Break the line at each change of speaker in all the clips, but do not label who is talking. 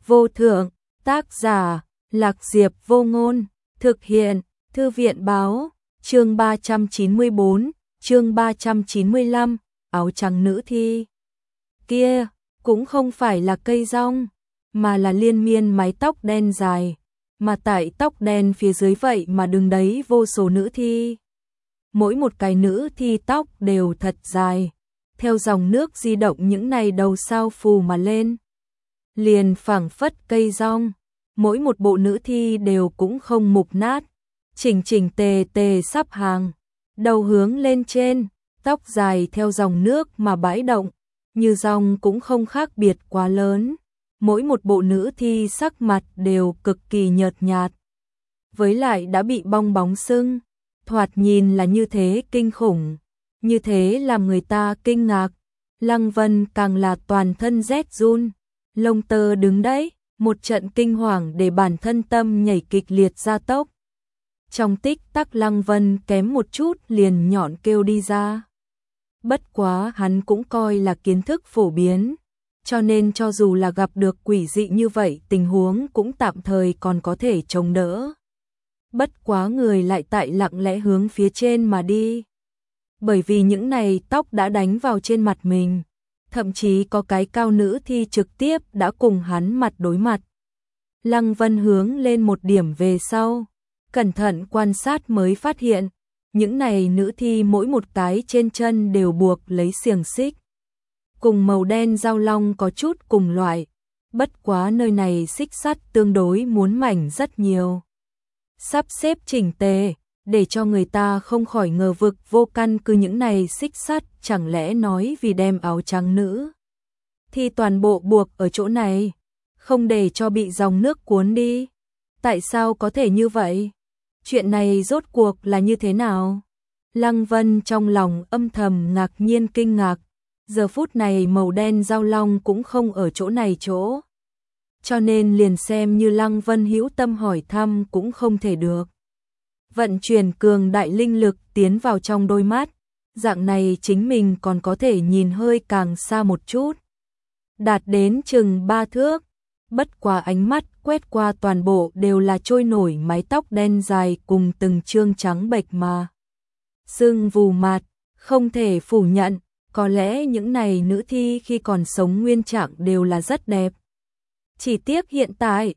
vô thượng, tác giả, Lạc Diệp Vô Ngôn, thực hiện, Thư viện báo, chương 394, chương 395, áo trắng nữ thi. Kia, cũng không phải là cây rong, mà là liên miên mái tóc đen dài, mà tại tóc đen phía dưới vậy mà đứng đấy vô số nữ thi. Mỗi một cái nữ thi tóc đều thật dài, theo dòng nước di động những này đầu sao phù mà lên. Liền phảng phất cây rong, mỗi một bộ nữ thi đều cũng không mục nát, chỉnh chỉnh tề tề sắp hàng, đầu hướng lên trên, tóc dài theo dòng nước mà bãi động, như rong cũng không khác biệt quá lớn. Mỗi một bộ nữ thi sắc mặt đều cực kỳ nhợt nhạt, với lại đã bị bong bóng sưng, thoạt nhìn là như thế kinh khủng, như thế làm người ta kinh ngạc. Lăng Vân càng là toàn thân rét run, lông tơ đứng đấy, một trận kinh hoàng để bản thân tâm nhảy kịch liệt gia tốc. Trong tích tắc Lăng Vân kém một chút liền nhọn kêu đi ra. Bất quá hắn cũng coi là kiến thức phổ biến, cho nên cho dù là gặp được quỷ dị như vậy tình huống cũng tạm thời còn có thể chống đỡ. Bất quá người lại tại lặng lẽ hướng phía trên mà đi. Bởi vì những này tóc đã đánh vào trên mặt mình, thậm chí có cái cao nữ thi trực tiếp đã cùng hắn mặt đối mặt. Lăng Vân hướng lên một điểm về sau, cẩn thận quan sát mới phát hiện, những này nữ thi mỗi một cái trên chân đều buộc lấy xiềng xích. Cùng màu đen dao long có chút cùng loại, bất quá nơi này xích sắt tương đối muốn mảnh rất nhiều. Sắp xếp chỉnh tề, để cho người ta không khỏi ngờ vực vô căn cứ những này xích sắt chẳng lẽ nói vì đem áo trắng nữ thì toàn bộ buộc ở chỗ này, không để cho bị dòng nước cuốn đi. Tại sao có thể như vậy? Chuyện này rốt cuộc là như thế nào? Lăng Vân trong lòng âm thầm ngạc nhiên kinh ngạc, giờ phút này màu đen dao long cũng không ở chỗ này chỗ. Cho nên liền xem như Lăng Vân hữu tâm hỏi thăm cũng không thể được. Vận chuyển cường đại linh lực tiến vào trong đôi mắt, dạng này chính mình còn có thể nhìn hơi càng xa một chút. Đạt đến chừng 3 thước, bất quá ánh mắt quét qua toàn bộ đều là trôi nổi mái tóc đen dài cùng từng trương trắng bệch mà. Sưng vù mặt, không thể phủ nhận, có lẽ những này nữ thi khi còn sống nguyên trạng đều là rất đẹp. Chỉ tiếc hiện tại,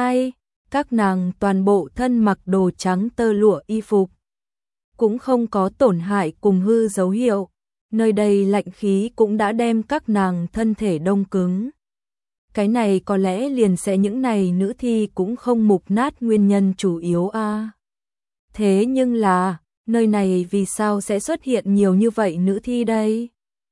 các nàng toàn bộ thân mặc đồ trắng tơ lụa y phục, cũng không có tổn hại cùng hư dấu hiệu, nơi đây lạnh khí cũng đã đem các nàng thân thể đông cứng. Cái này có lẽ liền sẽ những này nữ thi cũng không mục nát nguyên nhân chủ yếu a. Thế nhưng là, nơi này vì sao sẽ xuất hiện nhiều như vậy nữ thi đây?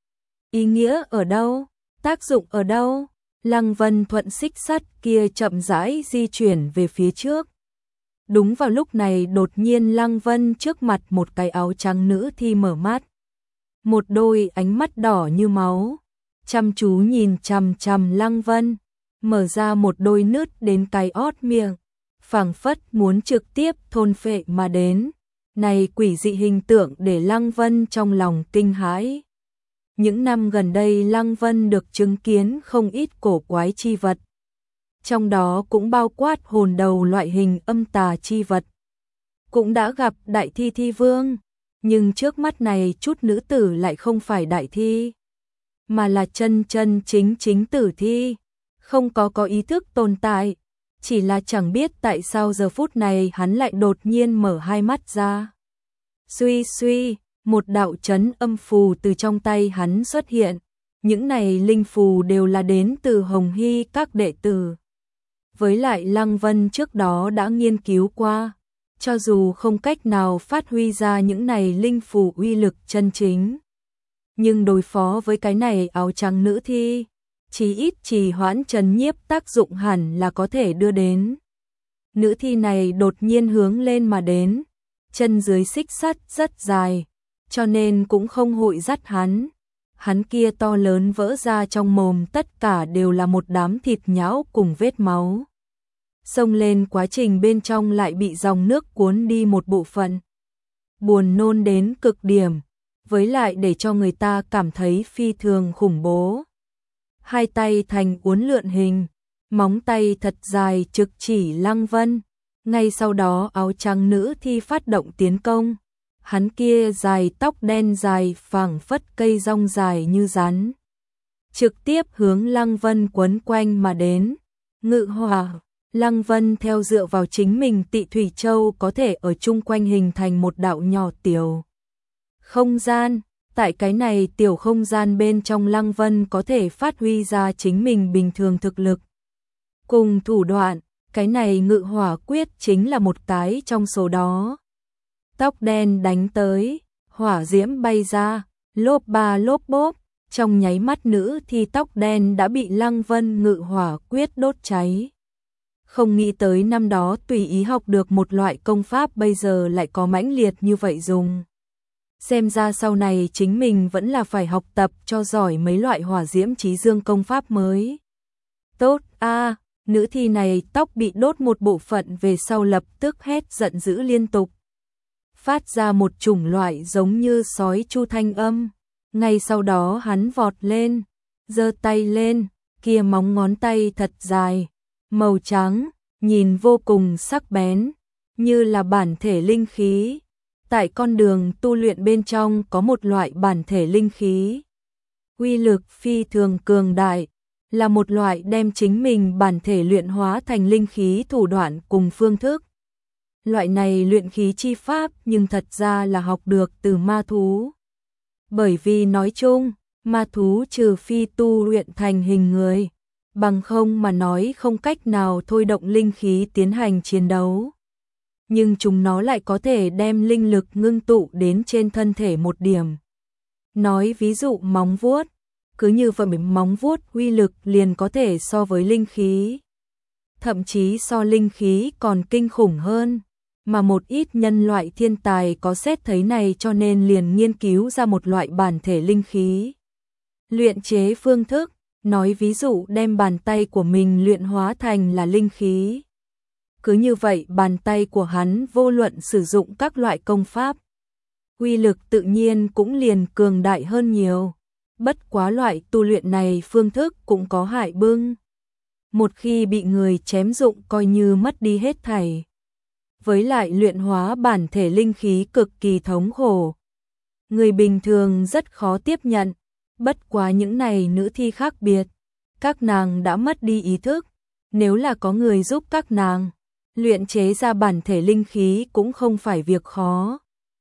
Ý nghĩa ở đâu? Tác dụng ở đâu? Lăng Vân thuận xích sắt kia chậm rãi di chuyển về phía trước. Đúng vào lúc này đột nhiên Lăng Vân trước mặt một cái áo trắng nữ thi mở mắt. Một đôi ánh mắt đỏ như máu, chăm chú nhìn chằm chằm Lăng Vân, mở ra một đôi nứt đến cái ót miệng, phảng phất muốn trực tiếp thôn phệ mà đến. Này quỷ dị hình tượng để Lăng Vân trong lòng kinh hãi. Những năm gần đây Lăng Vân được chứng kiến không ít cổ quái chi vật. Trong đó cũng bao quát hồn đầu loại hình âm tà chi vật. Cũng đã gặp đại thi thi vương, nhưng trước mắt này chút nữ tử lại không phải đại thi, mà là chân chân chính chính tử thi, không có ý thức tồn tại, chỉ là chẳng biết tại sao giờ phút này hắn lại đột nhiên mở hai mắt ra. Suy suy, một đạo chấn âm phù từ trong tay hắn xuất hiện, những này linh phù đều là đến từ Hồng Hy các đệ tử. Với lại Lăng Vân trước đó đã nghiên cứu qua, cho dù không cách nào phát huy ra những này linh phù uy lực chân chính, nhưng đối phó với cái này áo trắng nữ thi, chí ít trì hoãn trấn nhiếp tác dụng hẳn là có thể đưa đến. Nữ thi này đột nhiên hướng lên mà đến, chân dưới xích sắt rất dài, cho nên cũng không hội dắt hắn. Hắn kia to lớn vỡ ra trong mồm tất cả đều là một đám thịt nhão cùng vết máu. Xông lên quá trình bên trong lại bị dòng nước cuốn đi một bộ phận. Buồn nôn đến cực điểm, với lại để cho người ta cảm thấy phi thường khủng bố. Hai tay thành uốn lượn hình, móng tay thật dài trực chỉ Lăng Vân. Ngay sau đó áo trắng nữ thi phát động tiến công. Hắn kia dài tóc đen dài phảng phất cây rong dài như rắn, trực tiếp hướng Lăng Vân quấn quanh mà đến. Ngự hỏa, Lăng Vân theo dựa vào chính mình Tị Thủy Châu có thể ở chung quanh hình thành một đạo nhỏ tiểu không gian. Tại cái này tiểu không gian bên trong, Lăng Vân có thể phát huy ra chính mình bình thường thực lực cùng thủ đoạn. Cái này ngự hỏa quyết chính là một cái trong số đó. Tóc đen đánh tới, hỏa diễm bay ra, lốp ba lốp bốp, trong nháy mắt nữ thì tóc đen đã bị Lăng Vân ngự hỏa quyết đốt cháy. Không nghĩ tới năm đó tùy ý học được một loại công pháp bây giờ lại có mãnh liệt như vậy dùng. Xem ra sau này chính mình vẫn là phải học tập cho giỏi mấy loại hỏa diễm chí dương công pháp mới. Tốt a, nữ thi này tóc bị đốt một bộ phận về sau lập tức hét giận dữ liên tục, phát ra một chủng loại giống như sói chu thanh âm. Ngay sau đó hắn vọt lên, giơ tay lên, kia móng ngón tay thật dài, màu trắng, nhìn vô cùng sắc bén, như là bản thể linh khí. Tại con đường tu luyện bên trong có một loại bản thể linh khí, uy lực phi thường cường đại, là một loại đem chính mình bản thể luyện hóa thành linh khí thủ đoạn cùng phương thức. Loại này luyện khí chi pháp nhưng thật ra là học được từ ma thú. Bởi vì nói chung, ma thú trừ phi tu luyện thành hình người, bằng không mà nói không cách nào thôi động linh khí tiến hành chiến đấu. Nhưng chúng nó lại có thể đem linh lực ngưng tụ đến trên thân thể một điểm. Nói ví dụ móng vuốt, cứ như vậy móng vuốt uy lực liền có thể so với linh khí. Thậm chí so linh khí còn kinh khủng hơn. Mà một ít nhân loại thiên tài có xét thấy này cho nên liền nghiên cứu ra một loại bản thể linh khí. Luyện chế phương thức, nói ví dụ đem bàn tay của mình luyện hóa thành là linh khí. Cứ như vậy bàn tay của hắn vô luận sử dụng các loại công pháp, uy lực tự nhiên cũng liền cường đại hơn nhiều. Bất quá loại tu luyện này phương thức cũng có hại bưng. Một khi bị người chém dụng coi như mất đi hết thảy. Với lại luyện hóa bản thể linh khí cực kỳ thống khổ. Người bình thường rất khó tiếp nhận. Bất quá những này nữ thi khác biệt. Các nàng đã mất đi ý thức. Nếu là có người giúp các nàng, luyện chế ra bản thể linh khí cũng không phải việc khó.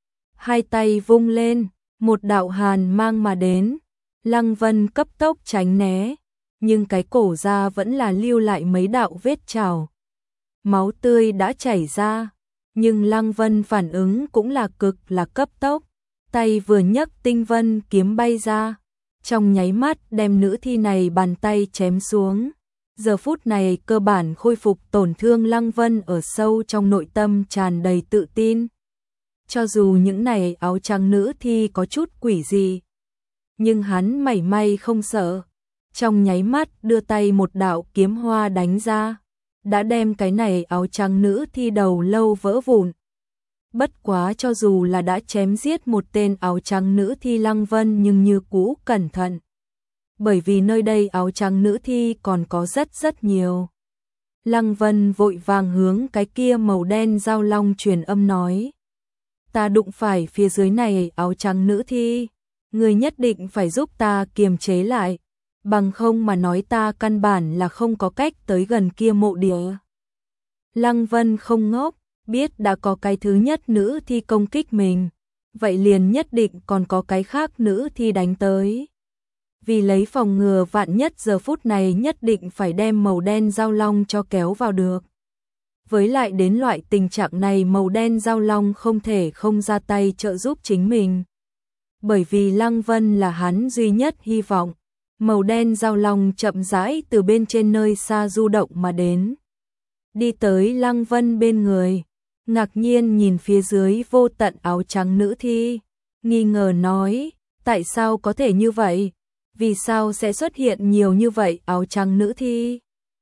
Hai tay vung lên, một đạo hàn mang mà đến. Lăng Vân cấp tốc tránh né, nhưng cái cổ ra vẫn là lưu lại mấy đạo vết trào. Máu tươi đã chảy ra, nhưng Lăng Vân phản ứng cũng là cực là cấp tốc. Tay vừa nhấc tinh vân kiếm bay ra, trong nháy mắt đem nữ thi này bàn tay chém xuống. Giờ phút này cơ bản khôi phục tổn thương, Lăng Vân ở sâu trong nội tâm tràn đầy tự tin. Cho dù những này áo trắng nữ thi có chút quỷ gì, nhưng hắn mảy may không sợ. Trong nháy mắt đưa tay một đạo kiếm hoa đánh ra, đã đem cái này áo trắng nữ thi đầu lâu vỡ vụn. Bất quá cho dù là đã chém giết một tên áo trắng nữ thi, Lăng Vân nhưng như cũ cẩn thận. Bởi vì nơi đây áo trắng nữ thi còn có rất nhiều. Lăng Vân vội vàng hướng cái kia màu đen dao long truyền âm nói. Ta đụng phải phía dưới này áo trắng nữ thi, người nhất định phải giúp ta kiềm chế lại. Bằng không mà nói ta căn bản là không có cách tới gần kia mộ địa. Lăng Vân không ngốc, biết đã có cái thứ nhất nữ thi công kích mình, vậy liền nhất định còn có cái khác nữ thi đánh tới. Vì lấy phòng ngừa vạn nhất, giờ phút này nhất định phải đem màu đen dao long cho kéo vào được. Với lại đến loại tình trạng này màu đen dao long không thể không ra tay trợ giúp chính mình. Bởi vì Lăng Vân là hắn duy nhất hy vọng. Màu đen dao long chậm rãi từ bên trên nơi xa du động mà đến. Đi tới Lăng Vân bên người, ngạc nhiên nhìn phía dưới vô tận áo trắng nữ thi, nghi ngờ nói, tại sao có thể như vậy? Vì sao sẽ xuất hiện nhiều như vậy áo trắng nữ thi?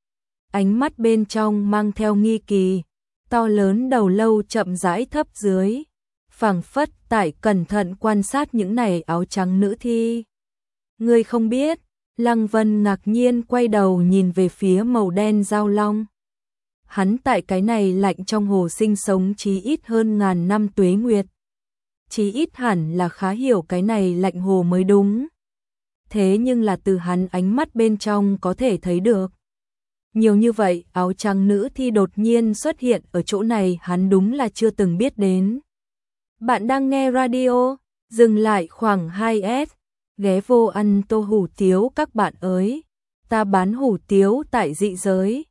Ánh mắt bên trong mang theo nghi kỳ, to lớn đầu lâu chậm rãi thấp dưới, phảng phất tại cẩn thận quan sát những này áo trắng nữ thi. Ngươi không biết, Lăng Vân ngạc nhiên quay đầu nhìn về phía màu đen giao long. Hắn tại cái này lạnh trong hồ sinh sống chí ít hơn ngàn năm tuế nguyệt. Chí ít hẳn là khá hiểu cái này lạnh hồ mới đúng. Thế nhưng là từ hắn ánh mắt bên trong có thể thấy được. Nhiều như vậy, áo trắng nữ thi đột nhiên xuất hiện ở chỗ này hắn đúng là chưa từng biết đến. Bạn đang nghe radio, dừng lại khoảng 2S, ghé vô ăn tô hủ tiếu các bạn ơi. Ta bán hủ tiếu tại dị giới.